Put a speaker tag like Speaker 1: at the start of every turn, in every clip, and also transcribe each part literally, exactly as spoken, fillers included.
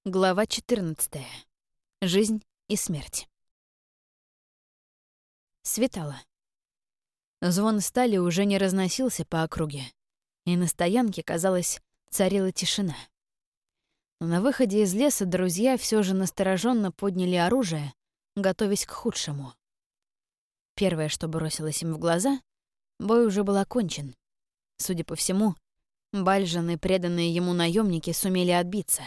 Speaker 1: Глава четырнадцатая. Жизнь и смерть. Светало. Звон стали уже не разносился по округе, и на стоянке, казалось, царила тишина. Но на выходе из леса друзья все же настороженно подняли оружие, готовясь к худшему. Первое, что бросилось им в глаза — бой уже был окончен. Судя по всему, Бальжан и преданные ему наемники сумели отбиться.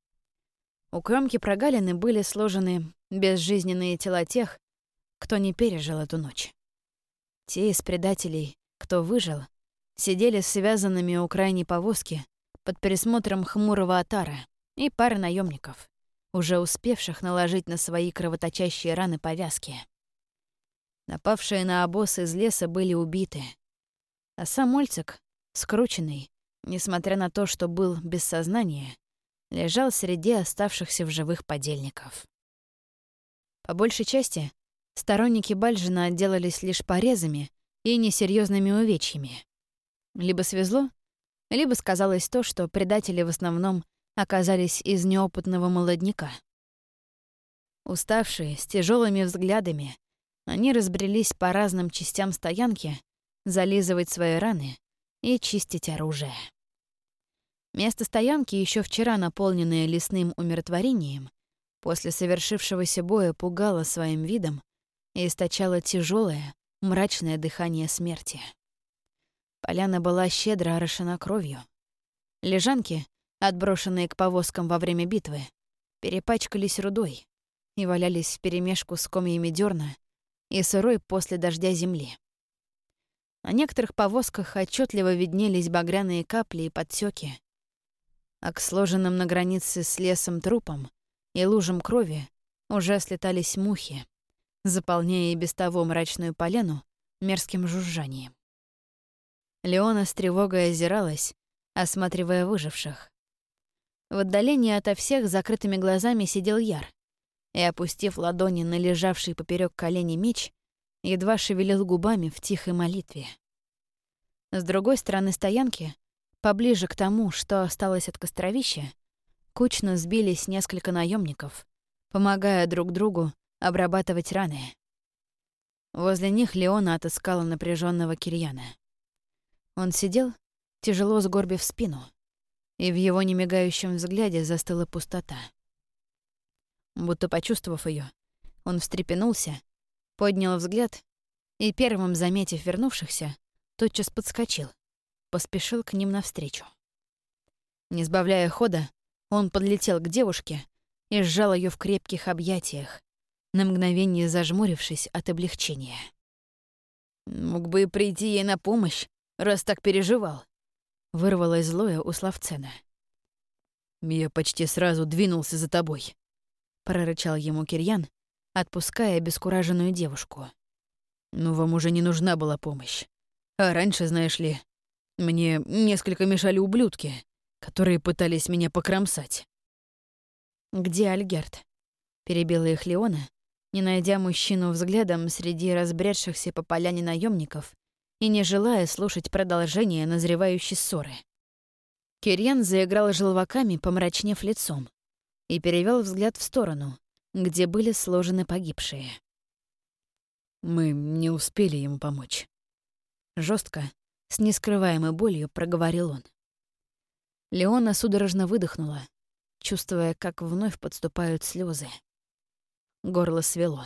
Speaker 1: У кромки прогалины были сложены безжизненные тела тех, кто не пережил эту ночь. Те из предателей, кто выжил, сидели связанными у крайней повозки под присмотром хмурого отара и пары наемников, уже успевших наложить на свои кровоточащие раны повязки. Напавшие на обоз из леса были убиты, а сам Ольцик, скрученный, несмотря на то, что был без сознания, лежал среди оставшихся в живых подельников. По большей части сторонники Бальжина отделались лишь порезами и несерьезными увечьями. Либо свезло, либо сказалось то, что предатели в основном оказались из неопытного молодняка. Уставшие, с тяжелыми взглядами, они разбрелись по разным частям стоянки зализывать свои раны и чистить оружие. Место стоянки, еще вчера наполненное лесным умиротворением, после совершившегося боя пугало своим видом и источало тяжелое, мрачное дыхание смерти. Поляна была щедро орошена кровью. Лежанки, отброшенные к повозкам во время битвы, перепачкались рудой и валялись вперемешку с комьями дерна и сырой после дождя земли. На некоторых повозках отчетливо виднелись багряные капли и подтеки, а к сложенным на границе с лесом трупам и лужам крови уже слетались мухи, заполняя и без того мрачную поляну мерзким жужжанием. Леона с тревогой озиралась, осматривая выживших. В отдалении ото всех закрытыми глазами сидел Яр и, опустив ладони на лежавший поперек колени меч, едва шевелил губами в тихой молитве. С другой стороны стоянки, поближе к тому, что осталось от костровища, кучно сбились несколько наемников, помогая друг другу обрабатывать раны. Возле них Леона отыскала напряженного Кирьяна. Он сидел, тяжело сгорбив спину, и в его немигающем взгляде застыла пустота. Будто почувствовав ее, он встрепенулся, поднял взгляд и, первым заметив вернувшихся, тотчас подскочил, поспешил к ним навстречу. Не сбавляя хода, он подлетел к девушке и сжал ее в крепких объятиях, на мгновение зажмурившись от облегчения. «Мог бы и прийти ей на помощь, раз так переживал», — вырвалось злое у Славцена. «Я почти сразу двинулся за тобой», — прорычал ему Кирьян, отпуская обескураженную девушку. «Но вам уже не нужна была помощь. А раньше, знаешь ли, мне несколько мешали ублюдки, которые пытались меня покромсать». «Где Альгерт?» — перебила их Леона, не найдя мужчину взглядом среди разбредшихся по поляне наемников и не желая слушать продолжение назревающей ссоры. Кирьян заиграл желваками, помрачнев лицом, и перевел взгляд в сторону, где были сложены погибшие. «Мы не успели ему помочь». Жестко, с нескрываемой болью проговорил он. Леона судорожно выдохнула, чувствуя, как вновь подступают слезы. Горло свело.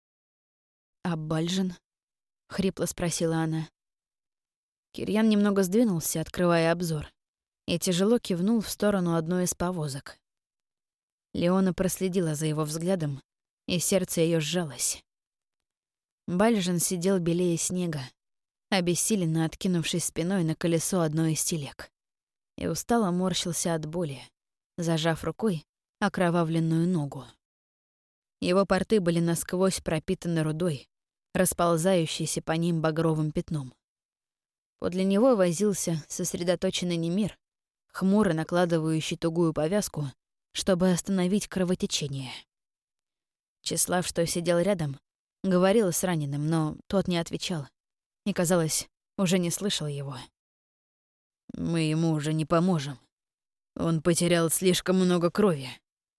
Speaker 1: «А Бальжин?» — хрипло спросила она. Кирьян немного сдвинулся, открывая обзор, и тяжело кивнул в сторону одной из повозок. Леона проследила за его взглядом, и сердце ее сжалось. Бальжин сидел белее снега, обессиленно откинувшись спиной на колесо одной из телег, и устало морщился от боли, зажав рукой окровавленную ногу. Его порты были насквозь пропитаны рудой, расползающейся по ним багровым пятном. Подле него возился сосредоточенный Немир, хмуро накладывающий тугую повязку, чтобы остановить кровотечение. Числав, что сидел рядом, говорил с раненым, но тот не отвечал и, казалось, уже не слышал его. «Мы ему уже не поможем. Он потерял слишком много крови»,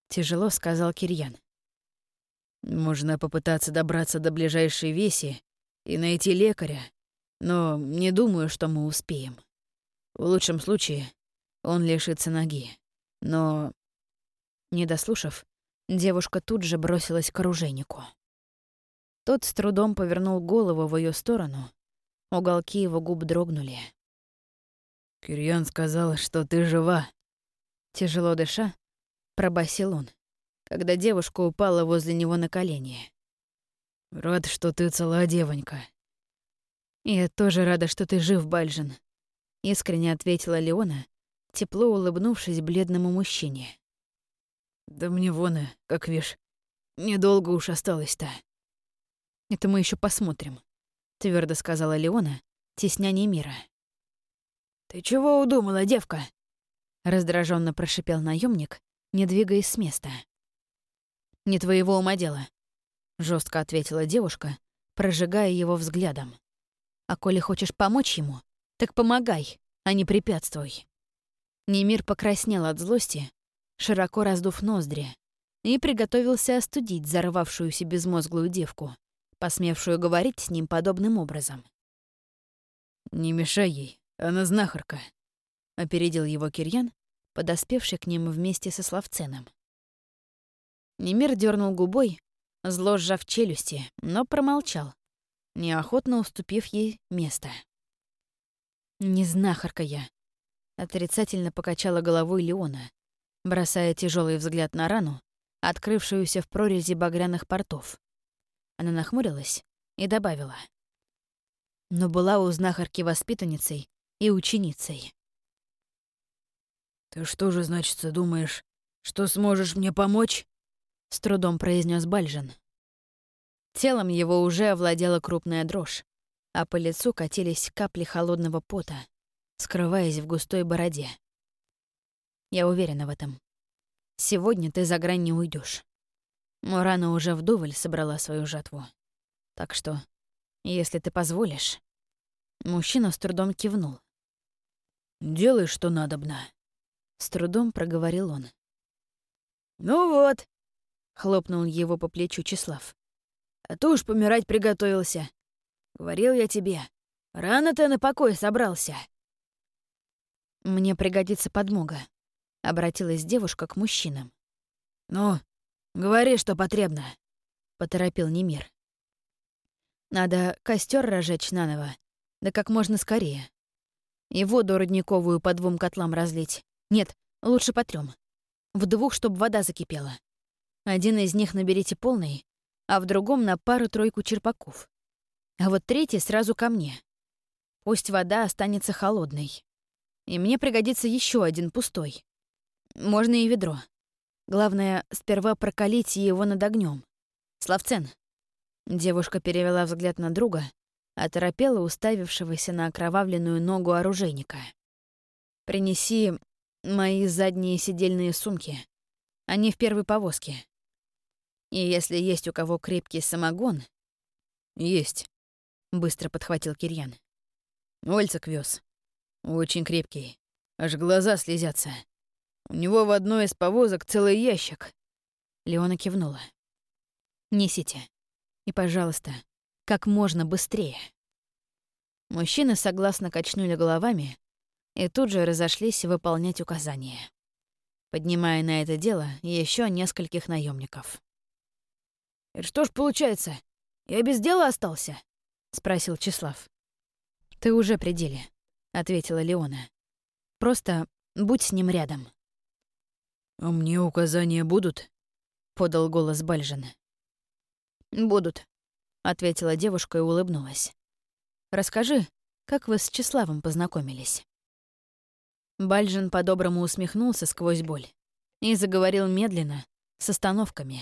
Speaker 1: тяжело сказал Кирьян.
Speaker 2: Можно попытаться добраться до ближайшей веси и найти лекаря, но не думаю, что мы успеем. В лучшем случае он лишится ноги, но...»
Speaker 1: Не дослушав, девушка тут же бросилась к оружейнику. Тот с трудом повернул голову в ее сторону, уголки его губ дрогнули.
Speaker 2: «Кирьян сказал, что ты жива»,
Speaker 1: — тяжело дыша, пробасил он, когда девушка упала возле него на колени.
Speaker 2: «Рад, что ты цела, девонька».
Speaker 1: «Я тоже рада, что ты жив, Бальжин», — искренне ответила Леона, тепло улыбнувшись бледному мужчине.
Speaker 2: «Да мне вон, и, как вишь, недолго уж осталось-то».
Speaker 1: «Это мы еще посмотрим», — твердо сказала Леона, тесня Немира.
Speaker 2: «Ты чего удумала, девка?»
Speaker 1: — раздраженно прошипел наемник, не двигаясь с места. «Не твоего ума дело», — жестко ответила девушка, прожигая его взглядом. «А коли хочешь помочь ему, так помогай, а не препятствуй». Немир покраснел от злости, широко раздув ноздри, и приготовился остудить взорвавшуюся безмозглую девку, посмевшую говорить с ним подобным образом.
Speaker 2: «Не мешай ей, она знахарка»,
Speaker 1: — опередил его Кирьян, подоспевший к ним вместе со Славценом. Немир дернул губой, зло сжав челюсти, но промолчал, неохотно уступив ей место. «Не знахарка я», — отрицательно покачала головой Леона, бросая тяжелый взгляд на рану, открывшуюся в прорези багряных портов. Она нахмурилась и добавила. «Но была у знахарки воспитанницей и ученицей».
Speaker 2: «Ты что же, значит, думаешь, что сможешь мне помочь?»
Speaker 1: — с трудом произнес Бальжин. Телом его уже овладела крупная дрожь, а по лицу катились капли холодного пота, скрываясь в густой бороде. «Я уверена в этом. Сегодня ты за грань не уйдешь. Мурана уже вдоволь собрала свою жатву. Так что, если ты позволишь...» Мужчина с трудом кивнул.
Speaker 2: «Делай, что надобно»,
Speaker 1: — с трудом проговорил он.
Speaker 2: «Ну вот», —
Speaker 1: хлопнул его по плечу Числав.
Speaker 2: «а то уж помирать приготовился. Говорил я тебе, рано ты на покой собрался».
Speaker 1: «Мне пригодится подмога», — обратилась девушка к мужчинам.
Speaker 2: «Ну, говори, что потребно», —
Speaker 1: поторопил Немир. «Надо костер разжечь наново, да как можно скорее. И воду родниковую по двум котлам разлить. Нет, лучше по трём. В двух, чтоб вода закипела. Один из них наберите полный, а в другом на пару-тройку черпаков. А вот третий сразу ко мне. Пусть вода останется холодной. И мне пригодится еще один пустой. Можно и ведро. Главное, сперва прокалите его над огнем. Славцен». Девушка перевела взгляд на друга, оторопела уставившегося на окровавленную ногу оружейника. «Принеси мои задние сидельные сумки. Они в первой повозке. И если есть у кого крепкий самогон...»
Speaker 2: «Есть»,
Speaker 1: — быстро подхватил Кирьян.
Speaker 2: «Ольцек вёз. Очень крепкий. Аж глаза слезятся. У него в одной из повозок целый ящик».
Speaker 1: Леона кивнула. «Несите. И, пожалуйста, как можно быстрее». Мужчины согласно качнули головами и тут же разошлись выполнять указания, поднимая на это дело еще нескольких наемников.
Speaker 2: «Это что ж получается, я без дела остался?»
Speaker 1: — спросил Числав. «Ты уже при деле», — ответила Леона. «Просто будь с ним рядом».
Speaker 2: «А мне указания будут?»
Speaker 1: — подал голос Бальжин. «Будут», — ответила девушка и улыбнулась. «Расскажи, как вы с Числавом познакомились?» Бальжин по-доброму усмехнулся сквозь боль и заговорил медленно, с остановками.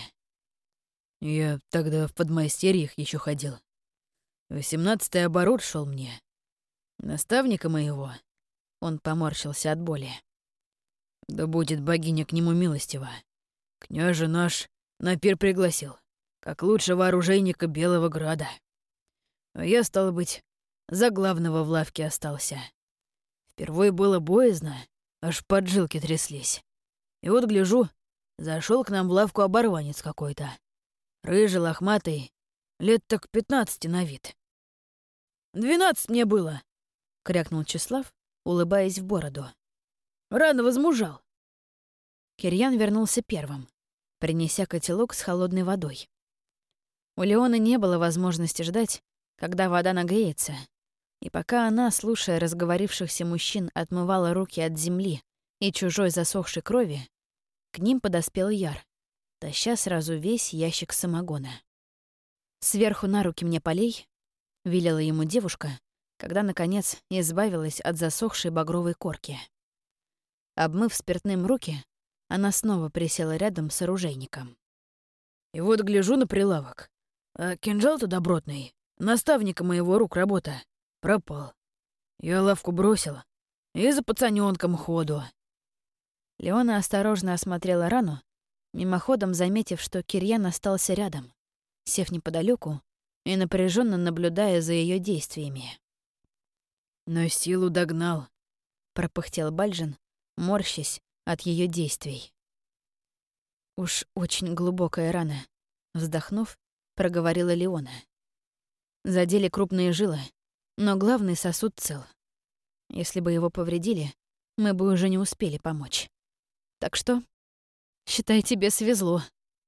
Speaker 2: «Я тогда в подмастерьях еще ходил. Восемнадцатый оборот шел мне. Наставника моего...» Он поморщился от боли. «Да будет богиня к нему милостива. Княже наш на пир пригласил, как лучшего оружейника Белого Града. А я, стало быть, за главного в лавке остался. Впервые было боязно, аж поджилки тряслись. И вот гляжу, Зашел к нам в лавку оборванец какой-то. Рыжий, лохматый, лет так пятнадцати на вид. «Двенадцать мне было!» — крякнул Числав, улыбаясь в бороду. «Рано возмужал!»
Speaker 1: Кирьян вернулся первым, принеся котелок с холодной водой. У Леоны не было возможности ждать, когда вода нагреется, и пока она, слушая разговорившихся мужчин, отмывала руки от земли и чужой засохшей крови, к ним подоспел Яр, таща сразу весь ящик самогона. «Сверху на руки мне полей», — велела ему девушка, когда, наконец, избавилась от засохшей багровой корки. Обмыв спиртным руки, она снова присела рядом с оружейником.
Speaker 2: «И вот гляжу на прилавок, а кинжал-то добротный, наставника моего рук работа, пропал. Я лавку бросила и за пацанёнком ходу».
Speaker 1: Леона осторожно осмотрела рану, мимоходом заметив, что Кирьян остался рядом, сев неподалеку и напряженно наблюдая за ее действиями.
Speaker 2: «Но силу догнал»,
Speaker 1: — пропыхтел Бальжин, морщась от ее действий. «Уж очень глубокая рана», — вздохнув, проговорила Леона. «Задели крупные жилы, но главный сосуд цел. Если бы его повредили, мы бы уже не успели помочь. Так что, считай, тебе свезло».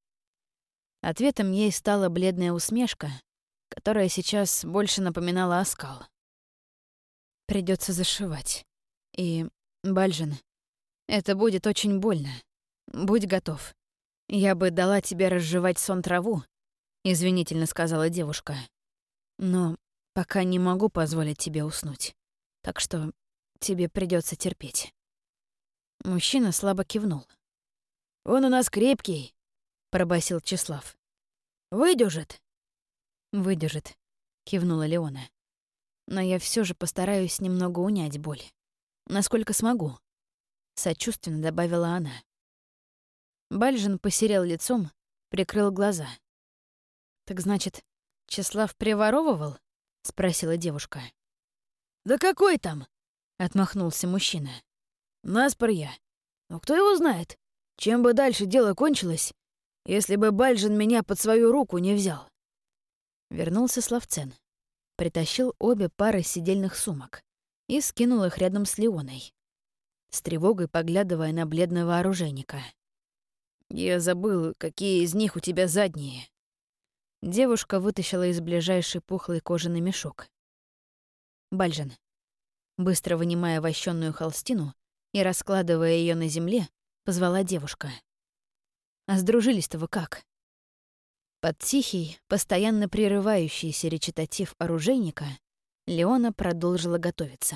Speaker 1: Ответом ей стала бледная усмешка, которая сейчас больше напоминала оскал. Придется зашивать. И, Бальжин, это будет очень больно. Будь готов. Я бы дала тебе разжевать сон траву, извинительно сказала девушка. Но пока не могу позволить тебе уснуть. Так что тебе придется терпеть. Мужчина слабо кивнул.
Speaker 2: «Он у нас крепкий»,
Speaker 1: — пробасил Числав.
Speaker 2: «Выдержит».
Speaker 1: «Выдержит», — кивнула Леона. «Но я все же постараюсь немного унять боль. Насколько смогу», — сочувственно добавила она. Бальжин посерел лицом, прикрыл глаза. «Так значит, Числав приворовывал?» — спросила девушка.
Speaker 2: «Да какой там?»
Speaker 1: — отмахнулся мужчина.
Speaker 2: «Наспор я. Но кто его знает, чем бы дальше дело кончилось, если бы Бальжин меня под свою руку не взял».
Speaker 1: Вернулся Славцен. Притащил обе пары сидельных сумок и скинул их рядом с Леоной, с тревогой поглядывая на бледного оружейника.
Speaker 2: «Я забыл, какие из них у тебя задние».
Speaker 1: Девушка вытащила из ближайшей пухлый кожаный мешок. «Бальжин». Быстро вынимая вощённую холстину и раскладывая ее на земле, позвала девушка. «А сдружились-то вы как?» Под тихий, постоянно прерывающийся речитатив оружейника Леона продолжила готовиться.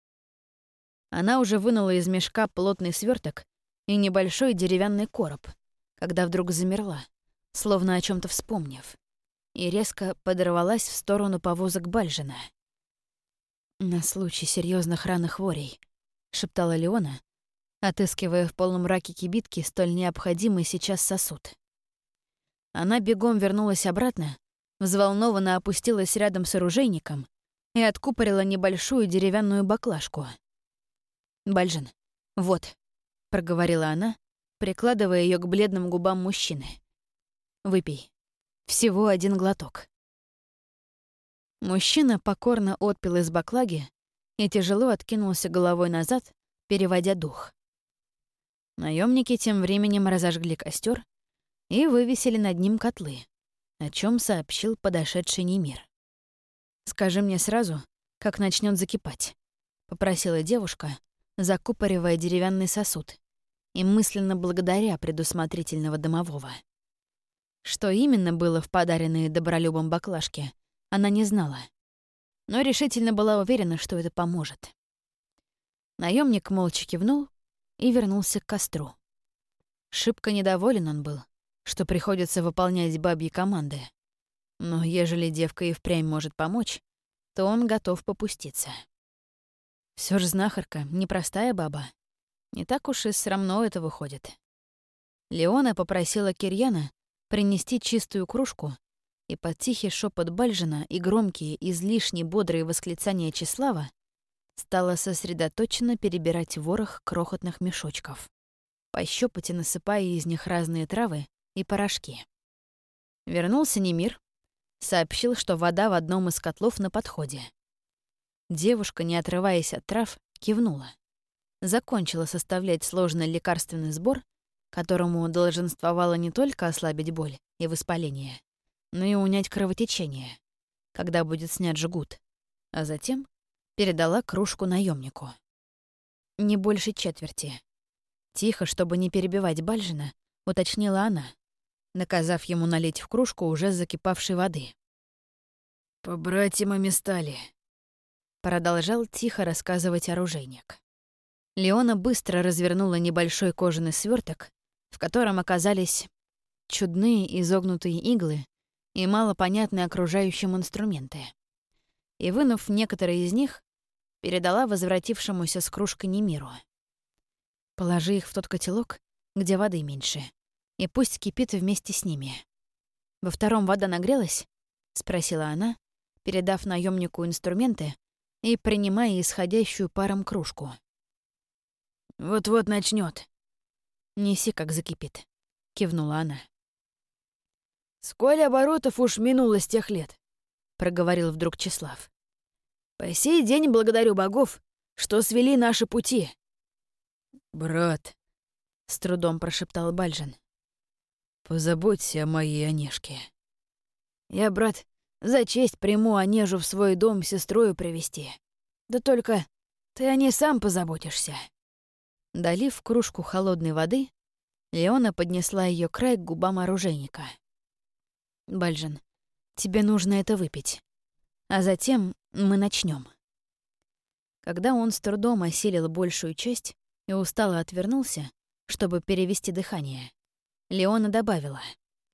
Speaker 1: Она уже вынула из мешка плотный сверток и небольшой деревянный короб, когда вдруг замерла, словно о чем то вспомнив, и резко подорвалась в сторону повозок Бальжина. «На случай серьезных ран и хворей», — шептала Леона, отыскивая в полумраке кибитки столь необходимый сейчас сосуд. Она бегом вернулась обратно, взволнованно опустилась рядом с оружейником и откупорила небольшую деревянную баклажку. «Бальжин, вот», — проговорила она, прикладывая ее к бледным губам мужчины. «Выпей. Всего один глоток». Мужчина покорно отпил из баклаги и тяжело откинулся головой назад, переводя дух. Наемники тем временем разожгли костер и вывесили над ним котлы, о чем сообщил подошедший Немир. «Скажи мне сразу, как начнет закипать», — попросила девушка, закупоривая деревянный сосуд и мысленно благодаря предусмотрительного домового. Что именно было в подаренной добролюбом баклажке, она не знала, но решительно была уверена, что это поможет. Наемник молча кивнул и вернулся к костру. Шибко недоволен он был, что приходится выполнять бабьи команды. Но ежели девка и впрямь может помочь, то он готов попуститься. Все же знахарка — непростая баба. Не так уж и срамно это выходит. Леона попросила Кирьяна принести чистую кружку, и под тихий шепот Бальжина и громкие, излишне бодрые восклицания Числава стала сосредоточенно перебирать ворох крохотных мешочков. по щёпоте насыпая из них разные травы и порошки. Вернулся Немир, сообщил, что вода в одном из котлов на подходе. Девушка, не отрываясь от трав, кивнула. Закончила составлять сложный лекарственный сбор, которому долженствовало не только ослабить боль и воспаление, но и унять кровотечение, когда будет снят жгут, а затем передала кружку наемнику. Не больше четверти. Тихо, чтобы не перебивать Бальжина, уточнила она, наказав ему налить в кружку уже закипавшей воды.
Speaker 2: «Побратимами стали», — продолжал тихо рассказывать оружейник.
Speaker 1: Леона быстро развернула небольшой кожаный сверток, в котором оказались чудные изогнутые иглы и малопонятные окружающим инструменты. И, вынув некоторые из них, передала возвратившемуся с кружкой Немиру. «Положи их в тот котелок, где воды меньше, и пусть кипит вместе с ними. Во втором вода нагрелась?» — спросила она, передав наемнику инструменты и принимая исходящую паром кружку.
Speaker 2: «Вот-вот начнет.
Speaker 1: «Неси, как закипит», — кивнула она.
Speaker 2: «Сколь оборотов уж минуло с тех лет», — проговорил вдруг Числав. «По сей день благодарю богов, что свели наши пути».
Speaker 3: «Брат», — с трудом прошептал Бальжин, — «позаботься о моей Онежке».
Speaker 2: «Я, брат, за честь приму Онежу в свой дом сестрою привести. Да только ты о ней сам позаботишься».
Speaker 1: Долив кружку холодной воды, Леона поднесла ее край к губам оружейника. «Бальжин, тебе нужно это выпить. А затем мы начнем. Когда он с трудом осилил большую часть и устало отвернулся, чтобы перевести дыхание, Леона добавила.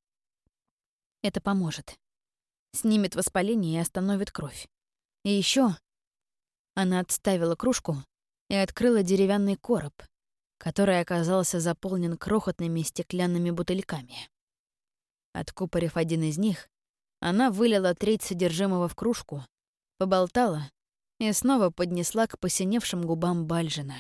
Speaker 1: «Это поможет. Снимет воспаление и остановит кровь. И еще она отставила кружку и открыла деревянный короб, который оказался заполнен крохотными стеклянными бутыльками. Откупорив один из них, она вылила треть содержимого в кружку, поболтала и снова поднесла к посиневшим губам Бальжина.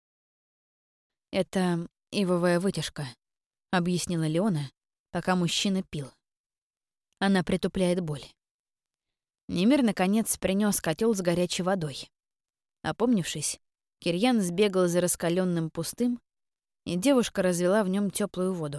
Speaker 1: «Это ивовая вытяжка», — объяснила Леона, пока мужчина пил. Она притупляет боль. Немир, наконец, принес котел с горячей водой. Опомнившись, Кирьян сбегал за раскаленным пустым, и девушка развела в нем теплую воду.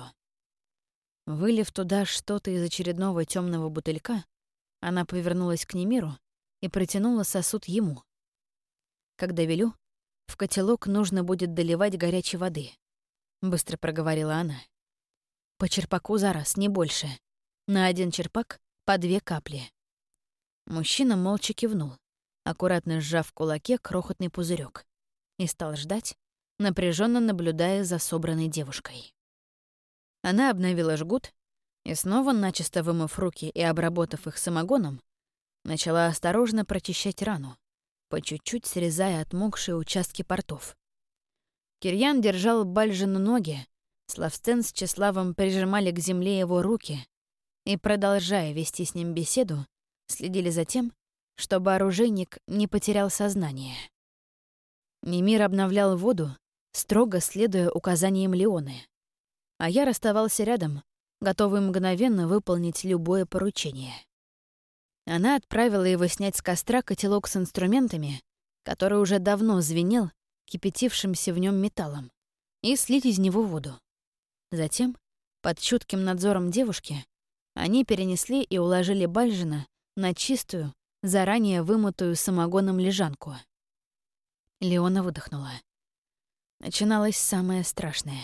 Speaker 1: Вылив туда что-то из очередного темного бутылька, она повернулась к Немиру и протянула сосуд ему. «Когда велю, в котелок нужно будет доливать горячей воды», — быстро проговорила она. «По черпаку за раз, не больше. На один черпак по две капли». Мужчина молча кивнул, аккуратно сжав в кулаке крохотный пузырек, и стал ждать, напряженно наблюдая за собранной девушкой. Она обновила жгут и, снова начисто вымыв руки и обработав их самогоном, начала осторожно прочищать рану, по чуть-чуть срезая отмокшие участки портов. Кирьян держал Бальжину ноги, Славстен с Числавом прижимали к земле его руки и, продолжая вести с ним беседу, следили за тем, чтобы оружейник не потерял сознание. Немир обновлял воду, строго следуя указаниям Леоны, а я оставался рядом, готовый мгновенно выполнить любое поручение. Она отправила его снять с костра котелок с инструментами, который уже давно звенел кипятившимся в нем металлом, и слить из него воду. Затем, под чутким надзором девушки, они перенесли и уложили Бальжина на чистую, заранее вымытую самогоном лежанку. Леона выдохнула. Начиналось самое страшное.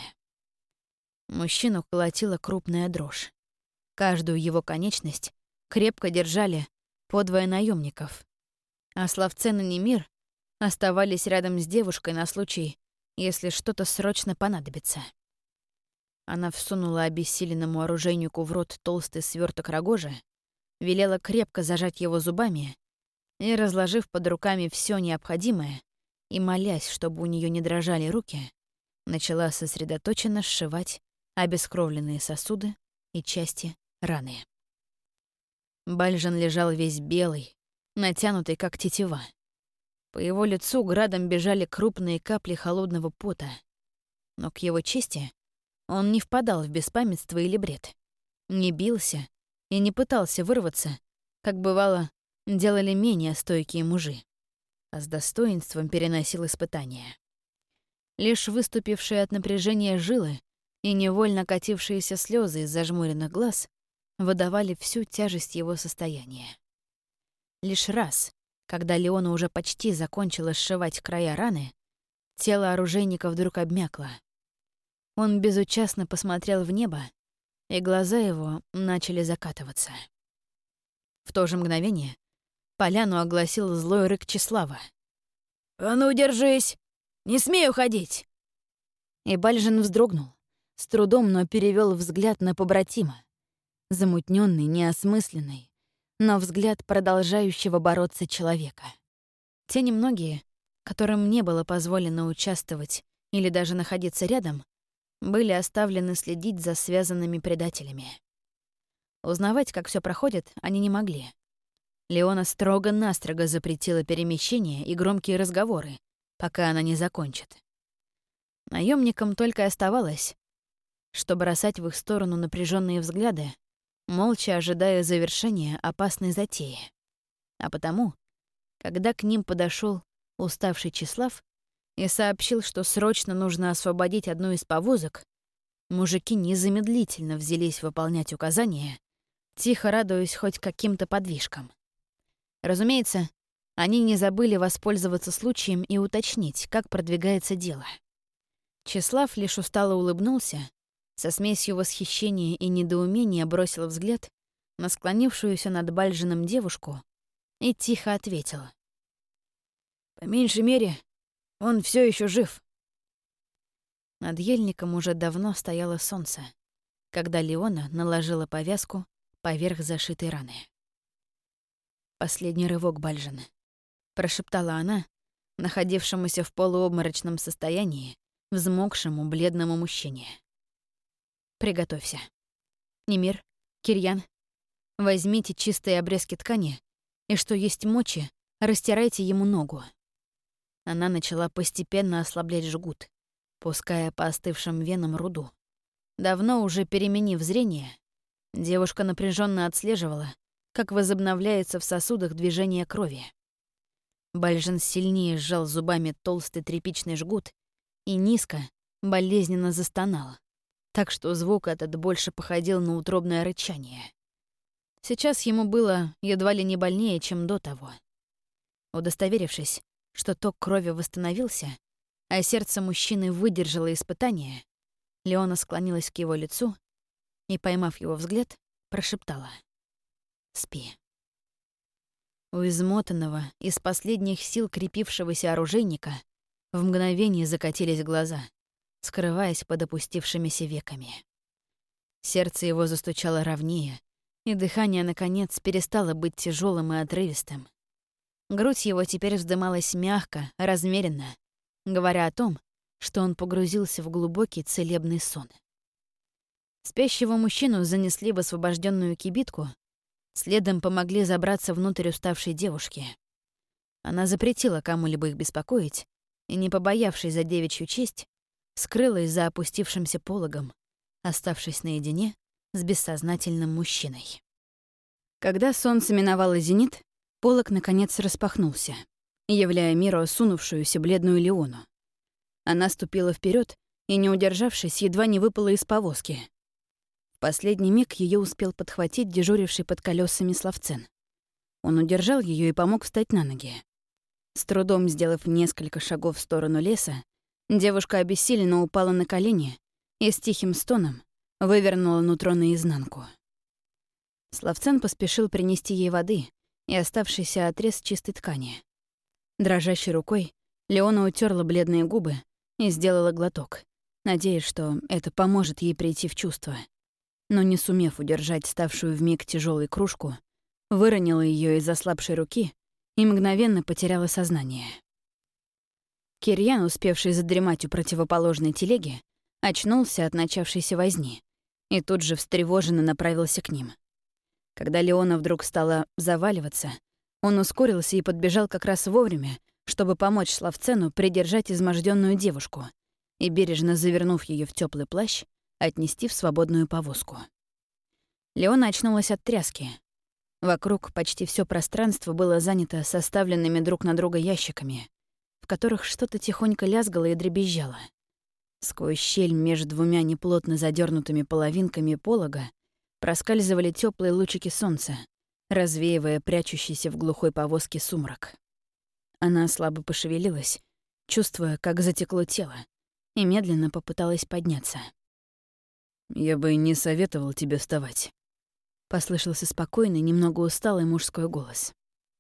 Speaker 1: Мужчину колотила крупная дрожь. Каждую его конечность крепко держали по двое наемников, а Славцен и Немир оставались рядом с девушкой на случай, если что-то срочно понадобится. Она всунула обессиленному оружейнику в рот толстый сверток рогожи, велела крепко зажать его зубами и, разложив под руками все необходимое и молясь, чтобы у нее не дрожали руки, начала сосредоточенно сшивать обескровленные сосуды и части раны. Бальжин лежал весь белый, натянутый как тетива. По его лицу градом бежали крупные капли холодного пота. Но к его чести он не впадал в беспамятство или бред, не бился и не пытался вырваться, как бывало, делали менее стойкие мужи, а с достоинством переносил испытания. Лишь выступившие от напряжения жилы и невольно катившиеся слезы из зажмуренных глаз выдавали всю тяжесть его состояния. Лишь раз, когда Леона уже почти закончила сшивать края раны, тело оружейника вдруг обмякло. Он безучастно посмотрел в небо, и глаза его начали закатываться. В то же мгновение поляну огласил злой рык Числава. «А ну, держись! Не смей уходить!» И Бальжин вздрогнул, с трудом, но перевел взгляд на побратима. Замутненный, неосмысленный, но взгляд продолжающего бороться человека. Те немногие, которым не было позволено участвовать или даже находиться рядом, были оставлены следить за связанными предателями. Узнавать, как все проходит, они не могли. Леона строго-настрого запретила перемещение и громкие разговоры, пока она не закончит. Наемникам только оставалось, что бросать в их сторону напряженные взгляды, молча ожидая завершения опасной затеи. А потому, когда к ним подошел уставший Числав и сообщил, что срочно нужно освободить одну из повозок, мужики незамедлительно взялись выполнять указания, тихо радуясь хоть каким-то подвижкам. Разумеется, они не забыли воспользоваться случаем и уточнить, как продвигается дело. Числав лишь устало улыбнулся, со смесью восхищения и недоумения бросил взгляд на склонившуюся над Бальжином девушку и тихо ответил: «По меньшей мере, он все еще жив». Над ельником уже давно стояло солнце, когда Леона наложила повязку поверх зашитой раны. «Последний рывок, Бальжин», — прошептала она, находившемуся в полуобморочном состоянии, взмокшему бледному мужчине. «Приготовься. Немир, Кирьян, возьмите чистые обрезки ткани и, что есть мочи, растирайте ему ногу». Она начала постепенно ослаблять жгут, пуская по остывшим венам руду. Давно уже переменив зрение, девушка напряженно отслеживала, как возобновляется в сосудах движение крови. Бальжин сильнее сжал зубами толстый тряпичный жгут и низко, болезненно застонал, так что звук этот больше походил на утробное рычание. Сейчас ему было едва ли не больнее, чем до того. Удостоверившись, что ток крови восстановился, а сердце мужчины выдержало испытание, Леона склонилась к его лицу и, поймав его взгляд, прошептала: «Спи». У измотанного, из последних сил крепившегося оружейника в мгновение закатились глаза, скрываясь под опустившимися веками. Сердце его застучало ровнее, и дыхание, наконец, перестало быть тяжелым и отрывистым. Грудь его теперь вздымалась мягко, размеренно, говоря о том, что он погрузился в глубокий целебный сон. Спящего мужчину занесли в освобожденную кибитку, следом помогли забраться внутрь уставшей девушки. Она запретила кому-либо их беспокоить и, не побоявшись за девичью честь, скрылась за опустившимся пологом, оставшись наедине с бессознательным мужчиной. Когда солнце миновало зенит, полог наконец распахнулся, являя миру осунувшуюся бледную Леону. Она ступила вперед и, не удержавшись, едва не выпала из повозки. В последний миг ее успел подхватить дежуривший под колесами Славцен. Он удержал ее и помог встать на ноги. С трудом сделав несколько шагов в сторону леса, девушка обессиленно упала на колени и с тихим стоном вывернула нутро наизнанку. Славцен поспешил принести ей воды и оставшийся отрез чистой ткани. Дрожащей рукой Леона утерла бледные губы и сделала глоток, надеясь, что это поможет ей прийти в чувство. Но, не сумев удержать ставшую вмиг тяжелой кружку, выронила ее из ослабшей руки и мгновенно потеряла сознание. Кирьян, успевший задремать у противоположной телеги, очнулся от начавшейся возни и тут же встревоженно направился к ним. Когда Леона вдруг стала заваливаться, он ускорился и подбежал как раз вовремя, чтобы помочь Славцену придержать изможденную девушку, и, бережно завернув ее в теплый плащ, отнести в свободную повозку. Леона очнулась от тряски. Вокруг почти все пространство было занято составленными друг на друга ящиками, в которых что-то тихонько лязгало и дребезжало. Сквозь щель между двумя неплотно задернутыми половинками полога проскальзывали теплые лучики солнца, развеивая прячущийся в глухой повозке сумрак. Она слабо пошевелилась, чувствуя, как затекло тело, и медленно попыталась подняться.
Speaker 2: «Я бы не советовал тебе вставать», — послышался спокойный, немного усталый мужской голос.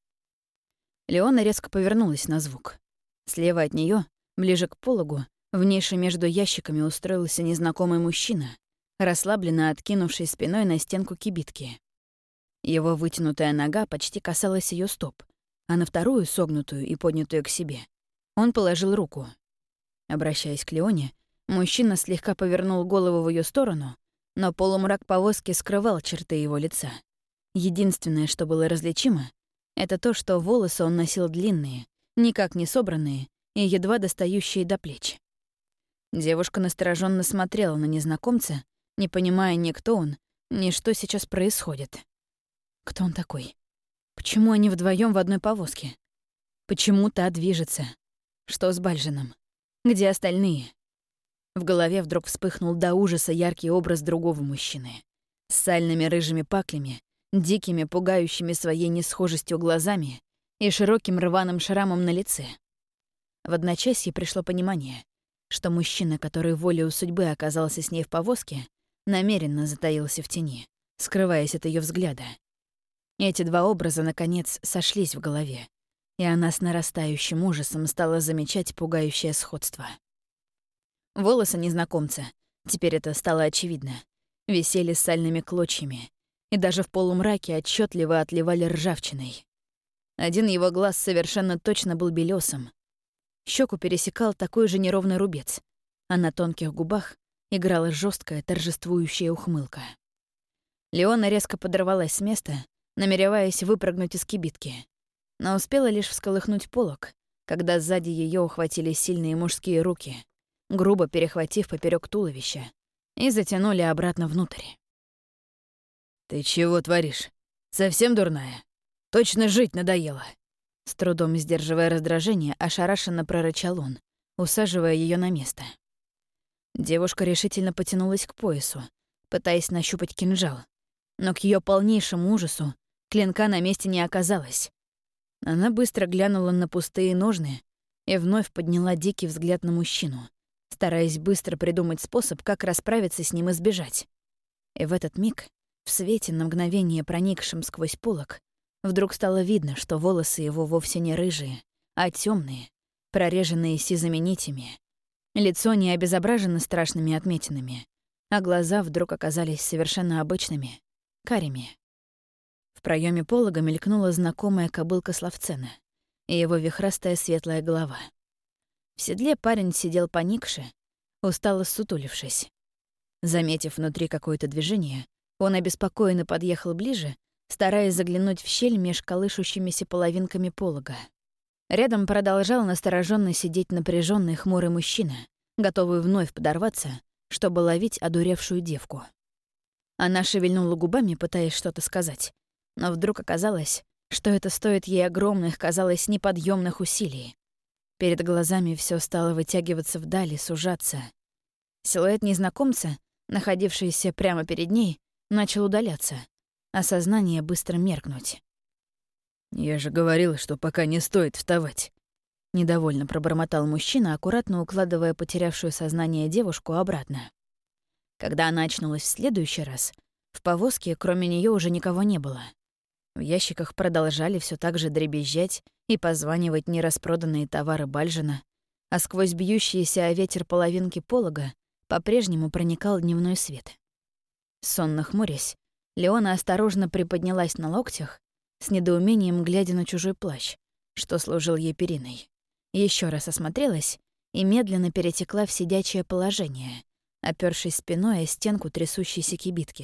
Speaker 1: Леона резко повернулась на звук. Слева от нее, ближе к пологу, в нише между ящиками устроился незнакомый мужчина, расслабленно откинувший спиной на стенку кибитки. Его вытянутая нога почти касалась ее стоп, а на вторую, согнутую и поднятую к себе, он положил руку. Обращаясь к Леоне, мужчина слегка повернул голову в ее сторону, но полумрак повозки скрывал черты его лица. Единственное, что было различимо, это то, что волосы он носил длинные, никак не собранные и едва достающие до плеч. Девушка настороженно смотрела на незнакомца, не понимая ни кто он, ни что сейчас происходит. Кто он такой? Почему они вдвоем в одной повозке? Почему та движется? Что с Бальжином? Где остальные? В голове вдруг вспыхнул до ужаса яркий образ другого мужчины. С сальными рыжими паклями, дикими, пугающими своей несхожестью глазами и широким рваным шрамом на лице. В одночасье пришло понимание, что мужчина, который волею судьбы оказался с ней в повозке, намеренно затаился в тени, скрываясь от ее взгляда. Эти два образа, наконец, сошлись в голове, и она с нарастающим ужасом стала замечать пугающее сходство. Волосы незнакомца, теперь это стало очевидно, висели сальными клочьями, и даже в полумраке отчетливо отливали ржавчиной. Один его глаз совершенно точно был белесым. Щеку пересекал такой же неровный рубец, а на тонких губах играла жесткая торжествующая ухмылка. Леона резко подорвалась с места, намереваясь выпрыгнуть из кибитки, но успела лишь всколыхнуть полог, когда сзади ее ухватили сильные мужские руки, грубо перехватив поперек туловища, и затянули обратно внутрь.
Speaker 2: «Ты чего творишь? Совсем дурная? Точно жить надоело!»
Speaker 1: С трудом сдерживая раздражение, ошарашенно прорычал он, усаживая ее на место. Девушка решительно потянулась к поясу, пытаясь нащупать кинжал, но к ее полнейшему ужасу клинка на месте не оказалось. Она быстро глянула на пустые ножны и вновь подняла дикий взгляд на мужчину, стараясь быстро придумать способ, как расправиться с ним и сбежать. И в этот миг, в свете на мгновение проникшем сквозь полог, вдруг стало видно, что волосы его вовсе не рыжие, а темные, прореженные сизыми нитями. Лицо не обезображено страшными отметинами, а глаза вдруг оказались совершенно обычными, карими. В проеме полога мелькнула знакомая кобылка Славцена и его вихрастая светлая голова. В седле парень сидел поникше, устало ссутулившись. Заметив внутри какое-то движение, он обеспокоенно подъехал ближе, стараясь заглянуть в щель меж колышущимися половинками полога. Рядом продолжал настороженно сидеть напряженный хмурый мужчина, готовый вновь подорваться, чтобы ловить одуревшую девку. Она шевельнула губами, пытаясь что-то сказать, но вдруг оказалось, что это стоит ей огромных, казалось, неподъемных усилий. Перед глазами все стало вытягиваться вдали, сужаться. Силуэт незнакомца, находившийся прямо перед ней, начал удаляться, а сознание быстро меркнуть.
Speaker 2: «Я же говорил, что пока не стоит вставать»,
Speaker 1: — недовольно пробормотал мужчина, аккуратно укладывая потерявшую сознание девушку обратно. Когда она очнулась в следующий раз, в повозке кроме нее уже никого не было. В ящиках продолжали все так же дребезжать и позванивать нераспроданные товары Бальжина, а сквозь бьющиеся о ветер половинки полога по-прежнему проникал дневной свет. Сонно хмурясь, Леона осторожно приподнялась на локтях, с недоумением глядя на чужой плащ, что служил ей периной. Еще раз осмотрелась и медленно перетекла в сидячее положение, опёршись спиной о стенку трясущейся кибитки.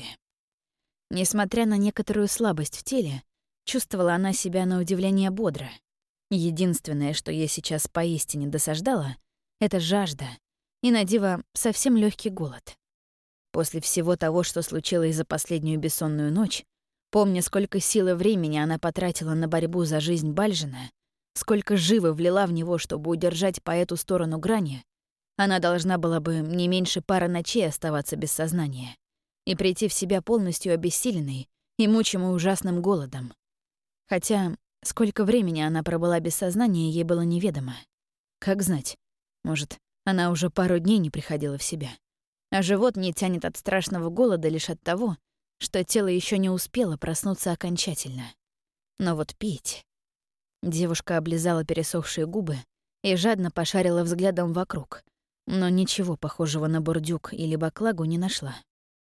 Speaker 1: Несмотря на некоторую слабость в теле, чувствовала она себя на удивление бодро. Единственное, что ей сейчас поистине досаждало, — это жажда, и, на диво, совсем легкий голод. После всего того, что случилось за последнюю бессонную ночь, помня, сколько сил и времени она потратила на борьбу за жизнь Бальжина, сколько живы влила в него, чтобы удержать по эту сторону грани, она должна была бы не меньше пары ночей оставаться без сознания и прийти в себя полностью обессиленной и мучимой ужасным голодом. Хотя сколько времени она пробыла без сознания, ей было неведомо. Как знать, может, она уже пару дней не приходила в себя, а живот не тянет от страшного голода лишь от того, что тело еще не успело проснуться окончательно. Но вот пить... Девушка облизала пересохшие губы и жадно пошарила взглядом вокруг, но ничего похожего на бурдюк или баклагу не нашла.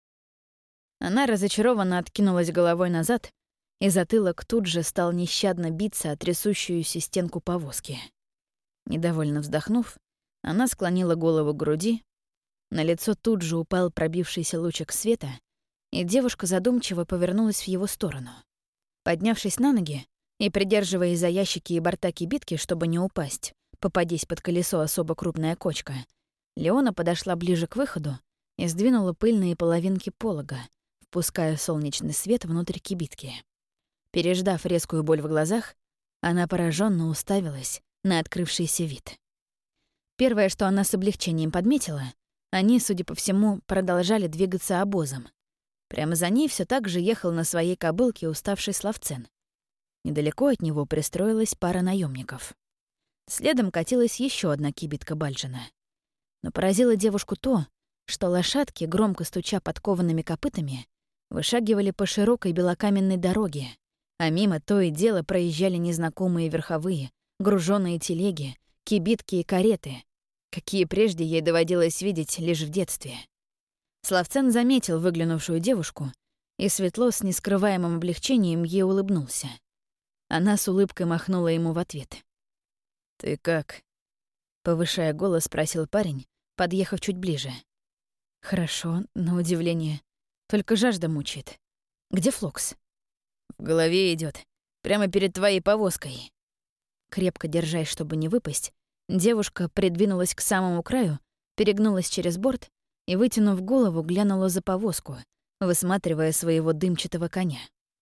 Speaker 1: Она разочарованно откинулась головой назад, и затылок тут же стал нещадно биться о трясущуюся стенку повозки. Недовольно вздохнув, она склонила голову к груди, на лицо тут же упал пробившийся лучик света, и девушка задумчиво повернулась в его сторону. Поднявшись на ноги и придерживая за ящики и борта кибитки, чтобы не упасть, попадись под колесо особо крупная кочка, Леона подошла ближе к выходу и сдвинула пыльные половинки полога, впуская солнечный свет внутрь кибитки. Переждав резкую боль в глазах, она пораженно уставилась на открывшийся вид. Первое, что она с облегчением подметила, они, судя по всему, продолжали двигаться обозом. Прямо за ней все так же ехал на своей кобылке уставший Славцен. Недалеко от него пристроилась пара наемников. Следом катилась еще одна кибитка Бальжина. Но поразило девушку то, что лошадки, громко стуча подкованными копытами, вышагивали по широкой белокаменной дороге, а мимо то и дело проезжали незнакомые верховые, груженные телеги, кибитки и кареты, какие прежде ей доводилось видеть лишь в детстве. Славцен заметил выглянувшую девушку и светло с нескрываемым облегчением ей улыбнулся. Она с улыбкой махнула ему в ответ. «Ты как?» — повышая голос, спросил парень, подъехав чуть ближе. «Хорошо, на удивление. Только жажда мучает. Где Флокс?» «В голове идет, прямо перед твоей повозкой». Крепко держась, чтобы не выпасть, девушка придвинулась к самому краю, перегнулась через борт и, вытянув голову, глянула за повозку, высматривая своего дымчатого коня.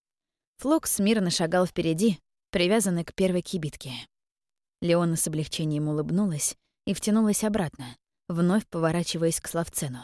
Speaker 1: Флокс мирно шагал впереди, привязанный к первой кибитке. Леона с облегчением улыбнулась и втянулась обратно, вновь поворачиваясь к Славцену.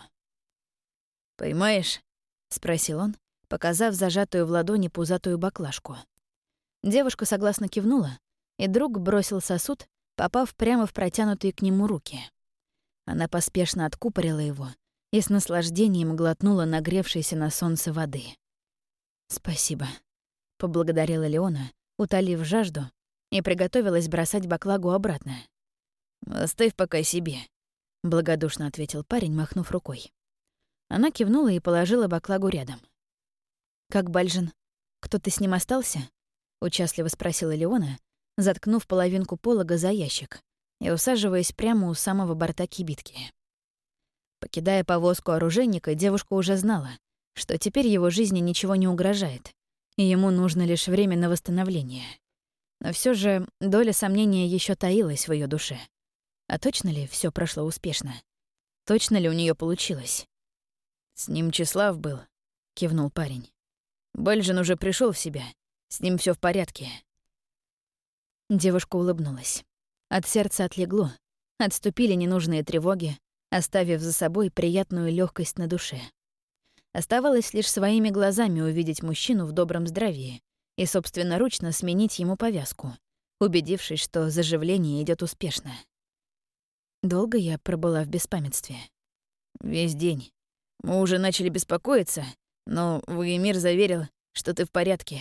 Speaker 1: «Поймаешь?» — спросил он, показав зажатую в ладони пузатую баклажку. Девушка согласно кивнула, и друг бросил сосуд, попав прямо в протянутые к нему руки. Она поспешно откупорила его и с наслаждением глотнула нагревшейся на солнце воды. «Спасибо», — поблагодарила Леона, утолив жажду, и приготовилась бросать баклагу обратно. «Оставь пока себе», — благодушно ответил парень, махнув рукой. Она кивнула и положила баклагу рядом. «Как Бальжин? Кто-то с ним остался?» — участливо спросила Леона, заткнув половинку полога за ящик и усаживаясь прямо у самого борта кибитки. Покидая повозку оружейника, девушка уже знала, что теперь его жизни ничего не угрожает, и ему нужно лишь время на восстановление. Но все же доля сомнения еще таилась в ее душе. А точно ли все прошло успешно? Точно ли у нее получилось? «С ним Числав был», — кивнул парень. «Бальжин уже пришел в себя. С ним все в порядке». Девушка улыбнулась. От сердца отлегло, отступили ненужные тревоги, оставив за собой приятную легкость на душе. Оставалось лишь своими глазами увидеть мужчину в добром здравии и собственноручно сменить ему повязку, убедившись, что заживление идет успешно. Долго я пробыла в беспамятстве? Весь день. Мы уже начали беспокоиться, но Ваемир заверил, что ты в порядке.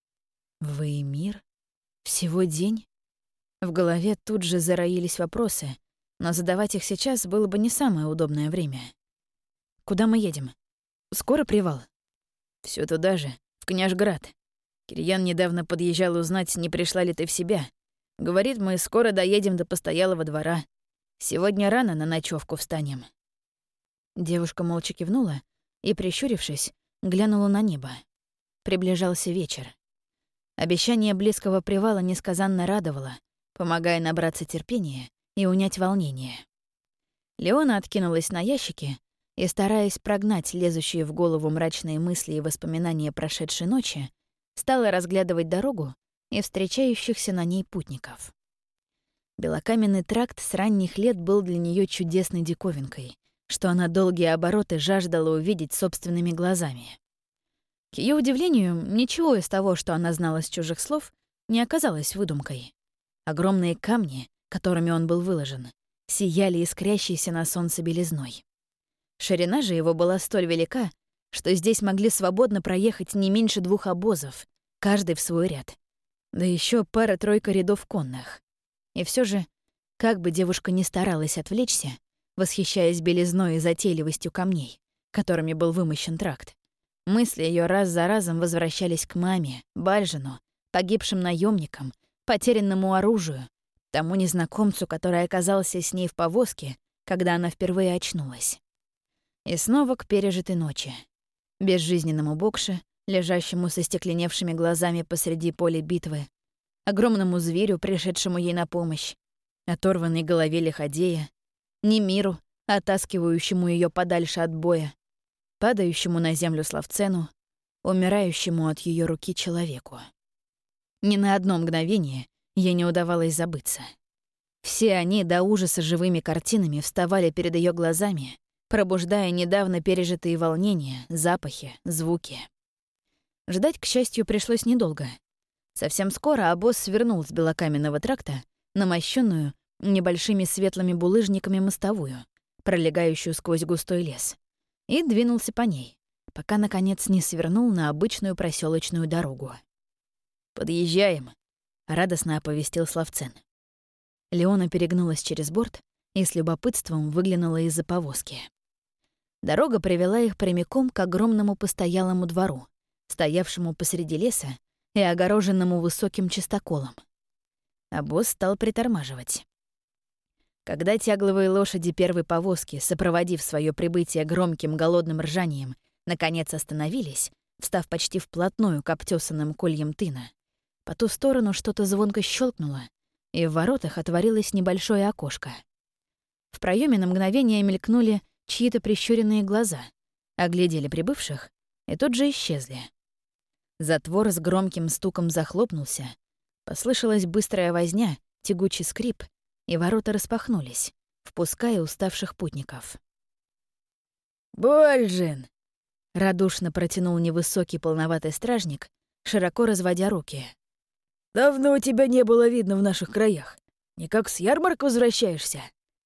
Speaker 1: Ваемир? Всего день? В голове тут же зароились вопросы, но задавать их сейчас было бы не самое удобное время. Куда мы едем? Скоро привал? Все туда же, в Княжград. Кирьян недавно подъезжал узнать, не пришла ли ты в себя. Говорит, мы скоро доедем до постоялого двора. Сегодня рано на ночевку встанем. Девушка молча кивнула и, прищурившись, глянула на небо. Приближался вечер. Обещание близкого привала несказанно радовало, помогая набраться терпения и унять волнение. Леона откинулась на ящики и, стараясь прогнать лезущие в голову мрачные мысли и воспоминания прошедшей ночи, стала разглядывать дорогу и встречающихся на ней путников. Белокаменный тракт с ранних лет был для нее чудесной диковинкой, что она долгие обороты жаждала увидеть собственными глазами. К ее удивлению, ничего из того, что она знала с чужих слов, не оказалось выдумкой. Огромные камни, которыми он был выложен, сияли искрящейся на солнце белизной. Ширина же его была столь велика, что здесь могли свободно проехать не меньше двух обозов, каждый в свой ряд. Да еще пара-тройка рядов конных. И все же, как бы девушка ни старалась отвлечься, восхищаясь белизной и затейливостью камней, которыми был вымощен тракт, мысли ее раз за разом возвращались к маме, Бальжину, погибшим наемникам, потерянному оружию, тому незнакомцу, который оказался с ней в повозке, когда она впервые очнулась. И снова к пережитой ночи. Безжизненному Бокше, лежащему со стекленевшими глазами посреди поля битвы, огромному зверю, пришедшему ей на помощь, оторванной голове лиходея, Немиру, оттаскивающему ее подальше от боя, падающему на землю Славцену, умирающему от ее руки человеку. Ни на одно мгновение ей не удавалось забыться. Все они до ужаса живыми картинами вставали перед ее глазами, пробуждая недавно пережитые волнения, запахи, звуки. Ждать, к счастью, пришлось недолго. Совсем скоро обоз свернул с белокаменного тракта на мощенную небольшими светлыми булыжниками мостовую, пролегающую сквозь густой лес, и двинулся по ней, пока, наконец, не свернул на обычную проселочную дорогу. «Подъезжаем», — радостно оповестил Славцен. Леона перегнулась через борт и с любопытством выглянула из-за повозки. Дорога привела их прямиком к огромному постоялому двору, стоявшему посреди леса и огороженному высоким чистоколом. Обоз стал притормаживать. Когда тягловые лошади первой повозки, сопроводив свое прибытие громким голодным ржанием, наконец остановились, встав почти вплотную к обтесанным кольям тына, по ту сторону что-то звонко щелкнуло, и в воротах отворилось небольшое окошко. В проеме на мгновение мелькнули чьи-то прищуренные глаза, оглядели прибывших и тут же исчезли. Затвор с громким стуком захлопнулся, послышалась быстрая возня, тягучий скрип, и ворота распахнулись, впуская уставших путников.
Speaker 2: «Бальжин!»
Speaker 1: — радушно протянул невысокий полноватый стражник, широко разводя руки.
Speaker 2: «Давно тебя не было видно в наших краях. Никак с ярмарки возвращаешься?»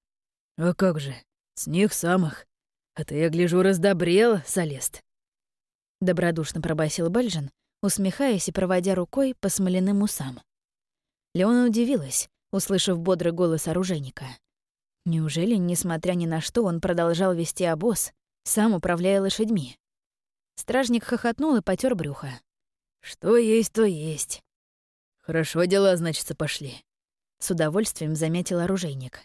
Speaker 2: «А как же, с них самых. А ты, я гляжу, раздобрел, Солест».
Speaker 1: Добродушно пробасил Бальжин, усмехаясь и проводя рукой по смоляным усам. Леона удивилась, услышав бодрый голос оружейника. Неужели, несмотря ни на что, он продолжал вести обоз, сам управляя лошадьми? Стражник хохотнул и потер брюхо.
Speaker 2: «Что есть, то есть. Хорошо дела, значится, пошли», —
Speaker 1: с удовольствием заметил оружейник.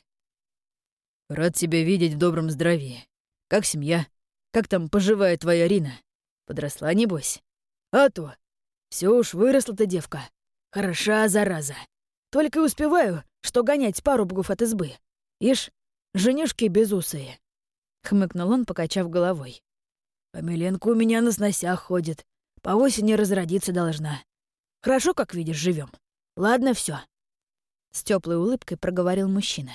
Speaker 2: «Рад тебя видеть в добром здравии. Как семья? Как там поживает твоя Рина? Подросла, небось? А то! Все уж выросла-то девка. Хороша, зараза. Только и успеваю, что гонять парубков от избы. Ишь, женишки безусые», — хмыкнул он, покачав головой. «А Миленка у меня на сносях ходит. По осени разродиться должна. Хорошо, как видишь, живем. Ладно, все.
Speaker 1: С теплой улыбкой проговорил мужчина.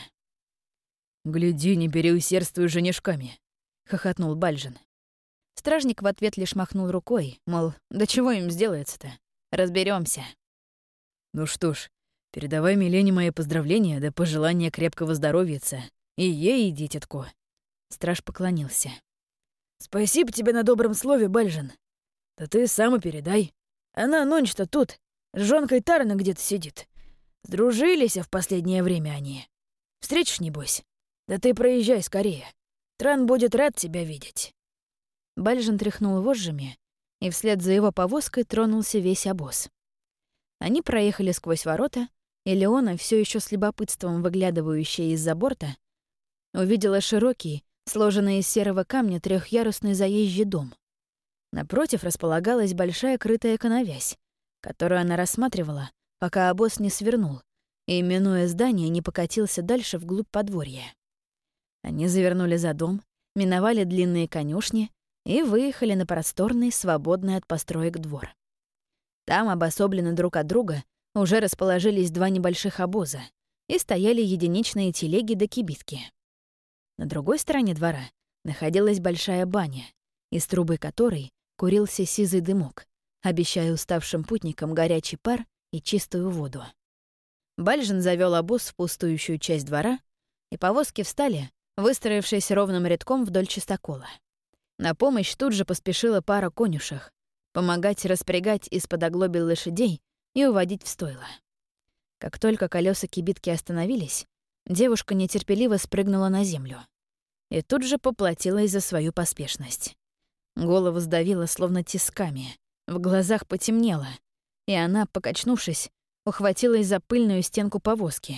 Speaker 2: «Гляди, не переусердствуй женишками», — хохотнул Бальжин.
Speaker 1: Стражник в ответ лишь махнул рукой, мол, да чего им сделается-то? Разберемся.
Speaker 2: «Ну что ж, передавай Милене мои поздравления да пожелания крепкого здоровьица. И ей, и дитятку».
Speaker 1: Страж поклонился.
Speaker 2: «Спасибо тебе на добром слове, Бальжин. Да ты сам и передай. Она нонче-то тут, с жонкой Тарна где-то сидит. Сдружились в последнее время они. Встретишь, небось? Да ты проезжай скорее. Тран будет рад тебя видеть».
Speaker 1: Бальжин тряхнул вожжами, и вслед за его повозкой тронулся весь обоз. Они проехали сквозь ворота, и Леона, все еще с любопытством выглядывающая из-за борта, увидела широкий, сложенный из серого камня трехъярусный заезжий дом. Напротив располагалась большая крытая коновязь, которую она рассматривала, пока обоз не свернул и, минуя здание, не покатился дальше вглубь подворья. Они завернули за дом, миновали длинные конюшни и выехали на просторный, свободный от построек двор. Там, обособленно друг от друга, уже расположились два небольших обоза и стояли единичные телеги да кибитки. На другой стороне двора находилась большая баня, из трубы которой курился сизый дымок, обещая уставшим путникам горячий пар и чистую воду. Бальжин завёл обоз в пустующую часть двора, и повозки встали, выстроившись ровным рядком вдоль чистокола. На помощь тут же поспешила пара конюшек, помогать распрягать из-под оглобель лошадей и уводить в стойло. Как только колёса кибитки остановились, девушка нетерпеливо спрыгнула на землю и тут же поплатилась за свою поспешность. Голову сдавило словно тисками, в глазах потемнело, и она, покачнувшись, ухватилась за пыльную стенку повозки.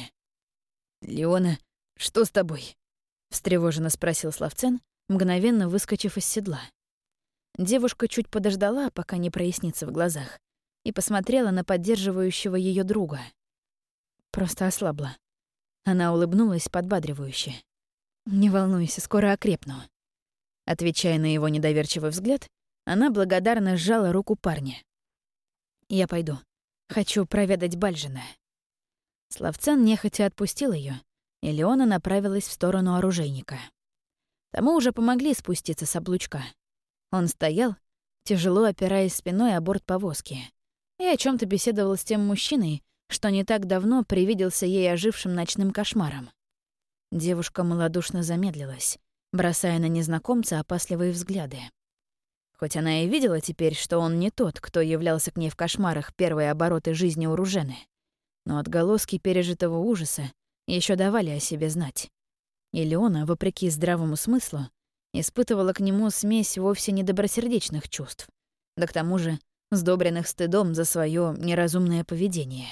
Speaker 1: «Леона, что с тобой?» — встревоженно спросил Славцен, мгновенно выскочив из седла. Девушка чуть подождала, пока не прояснится в глазах, и посмотрела на поддерживающего ее друга. Просто ослабла. Она улыбнулась подбадривающе. «Не волнуйся, скоро окрепну». Отвечая на его недоверчивый взгляд, она благодарно сжала руку парня. «Я пойду. Хочу проведать Бальжина». Славцен нехотя отпустил ее, и Леона направилась в сторону оружейника. Тому уже помогли спуститься с облучка. Он стоял, тяжело опираясь спиной о борт повозки, и о чем то беседовал с тем мужчиной, что не так давно привиделся ей ожившим ночным кошмаром. Девушка малодушно замедлилась, бросая на незнакомца опасливые взгляды. Хоть она и видела теперь, что он не тот, кто являлся к ней в кошмарах первые обороты жизни у Ружены, но отголоски пережитого ужаса еще давали о себе знать. И Леона, вопреки здравому смыслу, испытывала к нему смесь вовсе недобросердечных чувств, да к тому же сдобренных стыдом за свое неразумное поведение.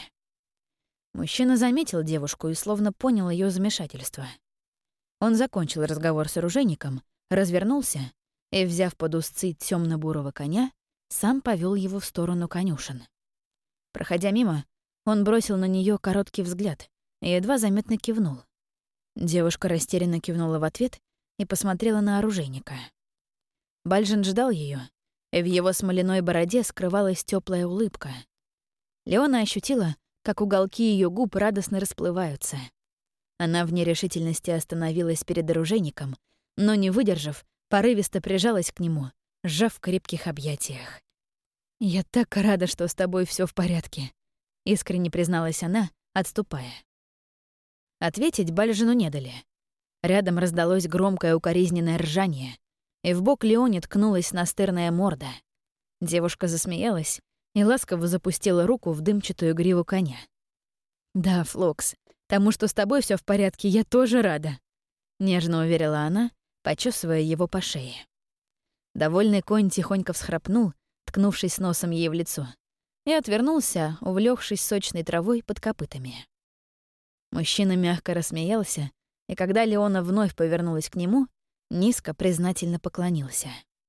Speaker 1: Мужчина заметил девушку и словно понял ее замешательство. Он закончил разговор с оружейником, развернулся и, взяв под узцы темно-бурого коня, сам повел его в сторону конюшен. Проходя мимо, он бросил на нее короткий взгляд и едва заметно кивнул. Девушка растерянно кивнула в ответ и посмотрела на оружейника. Бальжин ждал ее, и в его смоляной бороде скрывалась теплая улыбка. Леона ощутила, как уголки ее губ радостно расплываются. Она в нерешительности остановилась перед оружейником, но, не выдержав, порывисто прижалась к нему, сжав в крепких объятиях. «Я так рада, что с тобой все в порядке», — искренне призналась она, отступая. Ответить Бальжину не дали. Рядом раздалось громкое укоризненное ржание, и в бок Леоне ткнулась настырная морда. Девушка засмеялась и ласково запустила руку в дымчатую гриву коня. «Да, Флокс, тому, что с тобой все в порядке, я тоже рада», — нежно уверила она, почесывая его по шее. Довольный конь тихонько всхрапнул, ткнувшись носом ей в лицо, и отвернулся, увлёкшись сочной травой под копытами. Мужчина мягко рассмеялся, и когда Леона вновь повернулась к нему, низко признательно поклонился.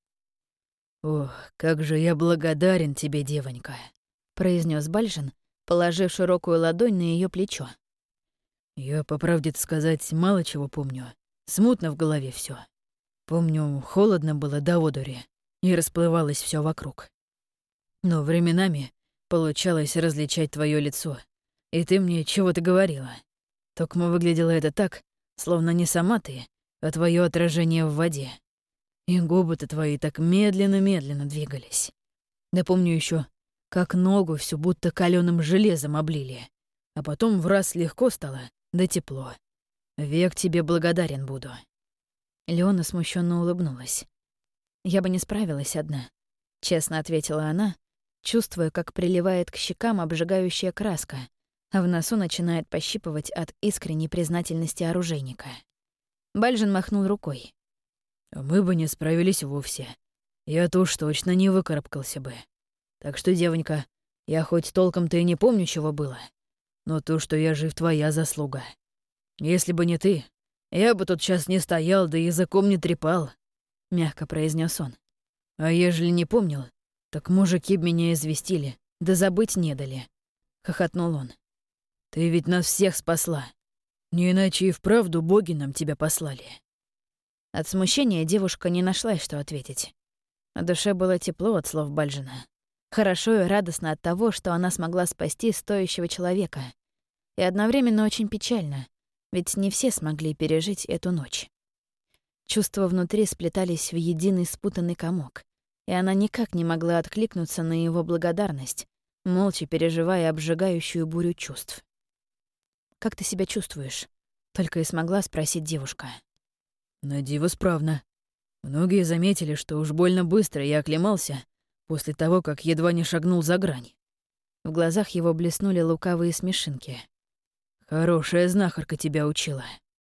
Speaker 2: «Ох, как же я благодарен тебе, девонька», — произнес Бальжин, положив широкую ладонь на ее плечо. «Я, по правде сказать, мало чего помню. Смутно в голове все. Помню, холодно было до одури, и расплывалось все вокруг. Но временами получалось различать твое лицо, и ты мне чего-то говорила. Токмо выглядело это так, словно не сама ты, а твое отражение в воде. И губы-то твои так медленно-медленно двигались. Да помню еще, как ногу всю будто калёным железом облили, а потом враз легко стало, да тепло. Век тебе благодарен буду».
Speaker 1: Леона смущенно улыбнулась. «Я бы не справилась одна», — честно ответила она, чувствуя, как приливает к щекам обжигающая краска, а в носу начинает пощипывать от искренней признательности оружейника. Бальжин махнул рукой.
Speaker 2: «Мы бы не справились вовсе. Я-то уж точно не выкарабкался бы. Так что, девонька, я хоть толком-то и не помню, чего было, но то, что я жив, твоя заслуга. Если бы не ты, я бы тут сейчас не стоял, да языком не трепал», — мягко произнес он. «А ежели не помнил, так мужики б меня известили, да забыть не дали», — хохотнул он. «Ты ведь нас всех спасла. Не иначе и вправду боги нам тебя послали.
Speaker 1: От смущения девушка не нашла, что ответить. На душе было тепло от слов Бальжина. Хорошо и радостно от того, что она смогла спасти стоящего человека. И одновременно очень печально, ведь не все смогли пережить эту ночь. Чувства внутри сплетались в единый спутанный комок, и она никак не могла откликнуться на его благодарность, молча переживая обжигающую бурю чувств. «Как ты себя чувствуешь?» — только и смогла спросить девушка.
Speaker 2: «На диво справно. Многие заметили, что уж больно быстро я оклемался после того, как едва не шагнул за грань».
Speaker 1: В глазах его блеснули лукавые смешинки.
Speaker 2: «Хорошая знахарка тебя учила».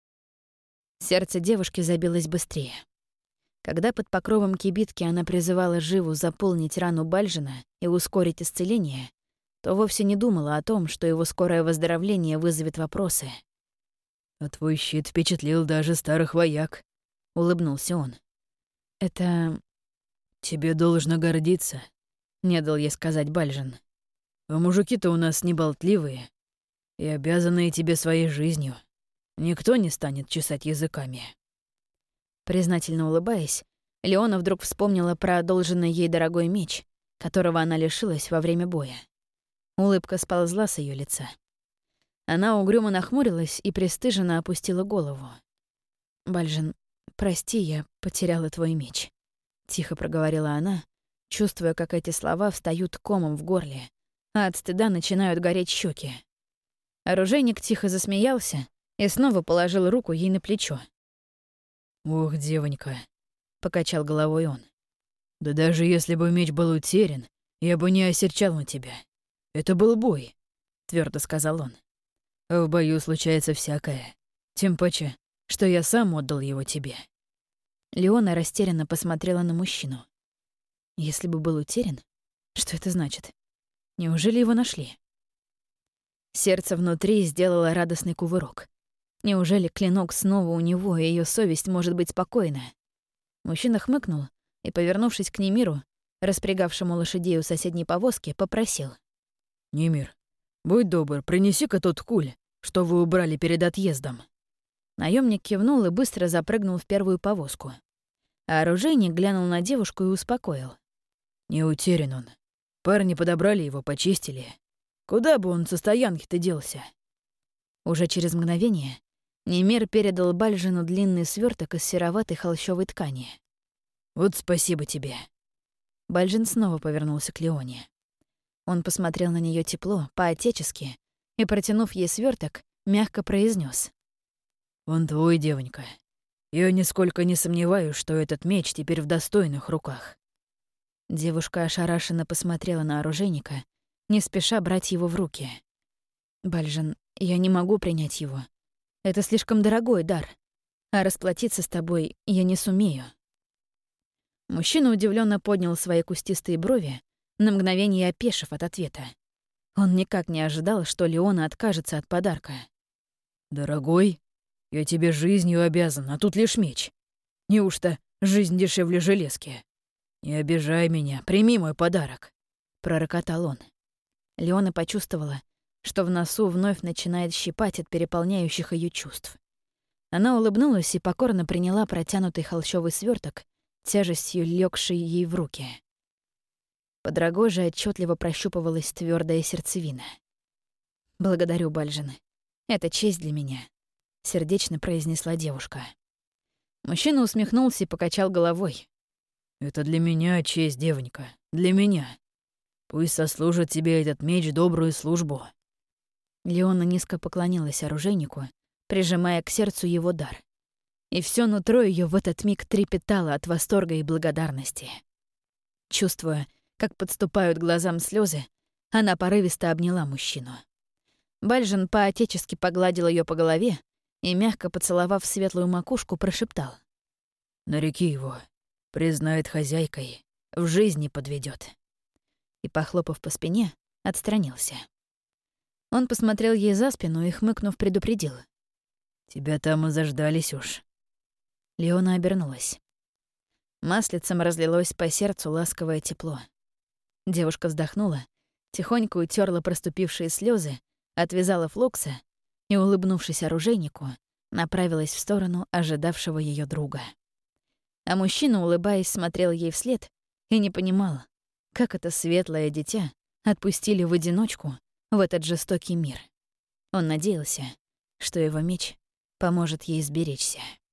Speaker 1: Сердце девушки забилось быстрее. Когда под покровом кибитки она призывала Живу заполнить рану Бальжина и ускорить исцеление, то вовсе не думала о том, что его скорое выздоровление вызовет вопросы.
Speaker 2: «А твой щит впечатлил даже старых вояк», — улыбнулся он.
Speaker 1: «Это...»
Speaker 2: «Тебе должно гордиться», — не дал ей сказать Бальжин. «А мужики-то у нас не болтливые и обязанные тебе своей жизнью. Никто не станет чесать языками».
Speaker 1: Признательно улыбаясь, Леона вдруг вспомнила про одолженный ей дорогой меч, которого она лишилась во время боя. Улыбка сползла с ее лица. Она угрюмо нахмурилась и пристыженно опустила голову. «Бальжин, прости, я потеряла твой меч», — тихо проговорила она, чувствуя, как эти слова встают комом в горле, а от стыда начинают гореть щеки. Оружейник тихо засмеялся и снова положил руку ей на плечо.
Speaker 2: «Ох, девонька», — покачал головой он. «Да даже если бы меч был утерян, я бы не осерчал на тебя. Это был бой», — твердо сказал он. «А в бою случается всякое. Тем паче, что я сам отдал его тебе».
Speaker 1: Леона растерянно посмотрела на мужчину. Если бы был утерян, что это значит? Неужели его нашли? Сердце внутри сделало радостный кувырок. Неужели клинок снова у него, и ее совесть может быть спокойна? Мужчина хмыкнул и, повернувшись к Немиру, распрягавшему лошадей у соседней повозки, попросил.
Speaker 2: «Немир, будь добр, принеси-ка тот куль, что вы убрали перед отъездом».
Speaker 1: Наемник кивнул и быстро запрыгнул в первую повозку. А оружейник глянул на девушку и успокоил.
Speaker 2: «Не утерян он. Парни подобрали его, почистили. Куда бы он со стоянки-то делся?»
Speaker 1: Уже через мгновение Немир передал Бальжину длинный сверток из сероватой холщовой ткани.
Speaker 2: «Вот спасибо тебе».
Speaker 1: Бальжин снова повернулся к Леоне. Он посмотрел на нее тепло, по-отечески, и, протянув ей сверток, мягко произнес:
Speaker 2: «Он твой, девонька. Я нисколько не сомневаюсь, что этот меч теперь в достойных руках».
Speaker 1: Девушка ошарашенно посмотрела на оружейника, не спеша брать его в руки. «Бальжин, я не могу принять его. Это слишком дорогой дар, а расплатиться с тобой я не сумею». Мужчина удивленно поднял свои кустистые брови, на мгновение опешив от ответа. Он никак не ожидал, что Леона откажется от подарка.
Speaker 2: «Дорогой, я тебе жизнью обязан, а тут лишь меч. Неужто жизнь дешевле железки? Не обижай меня, прими мой подарок», — пророкотал он. Леона почувствовала, что в носу вновь начинает щипать от переполняющих ее чувств. Она улыбнулась и покорно приняла протянутый холщовый сверток, тяжестью легший ей в руки. Под рогожей отчетливо прощупывалась твердая сердцевина. «Благодарю, Бальжин. Это честь для меня», — сердечно произнесла девушка. Мужчина усмехнулся и покачал головой. «Это для меня честь, девонька, для меня. Пусть сослужит тебе этот меч добрую службу».
Speaker 1: Леона низко поклонилась оружейнику, прижимая к сердцу его дар. И все нутро ее в этот миг трепетало от восторга и благодарности. Чувствуя, как подступают глазам слезы, она порывисто обняла мужчину. Бальжин по-отечески погладил ее по голове и, мягко поцеловав светлую макушку, прошептал:
Speaker 2: «Нареки его, признает хозяйкой, в жизни подведет».
Speaker 1: И, похлопав по спине, отстранился. Он посмотрел ей за спину и, хмыкнув, предупредил:
Speaker 2: «Тебя там и заждались уж».
Speaker 1: Леона обернулась. Маслицем разлилось по сердцу ласковое тепло. Девушка вздохнула, тихонько утерла проступившие слезы, отвязала флокса и, улыбнувшись оружейнику, направилась в сторону ожидавшего ее друга. А мужчина, улыбаясь, смотрел ей вслед и не понимал, как это светлое дитя отпустили в одиночку в этот жестокий мир. Он надеялся, что его меч поможет ей сберечься.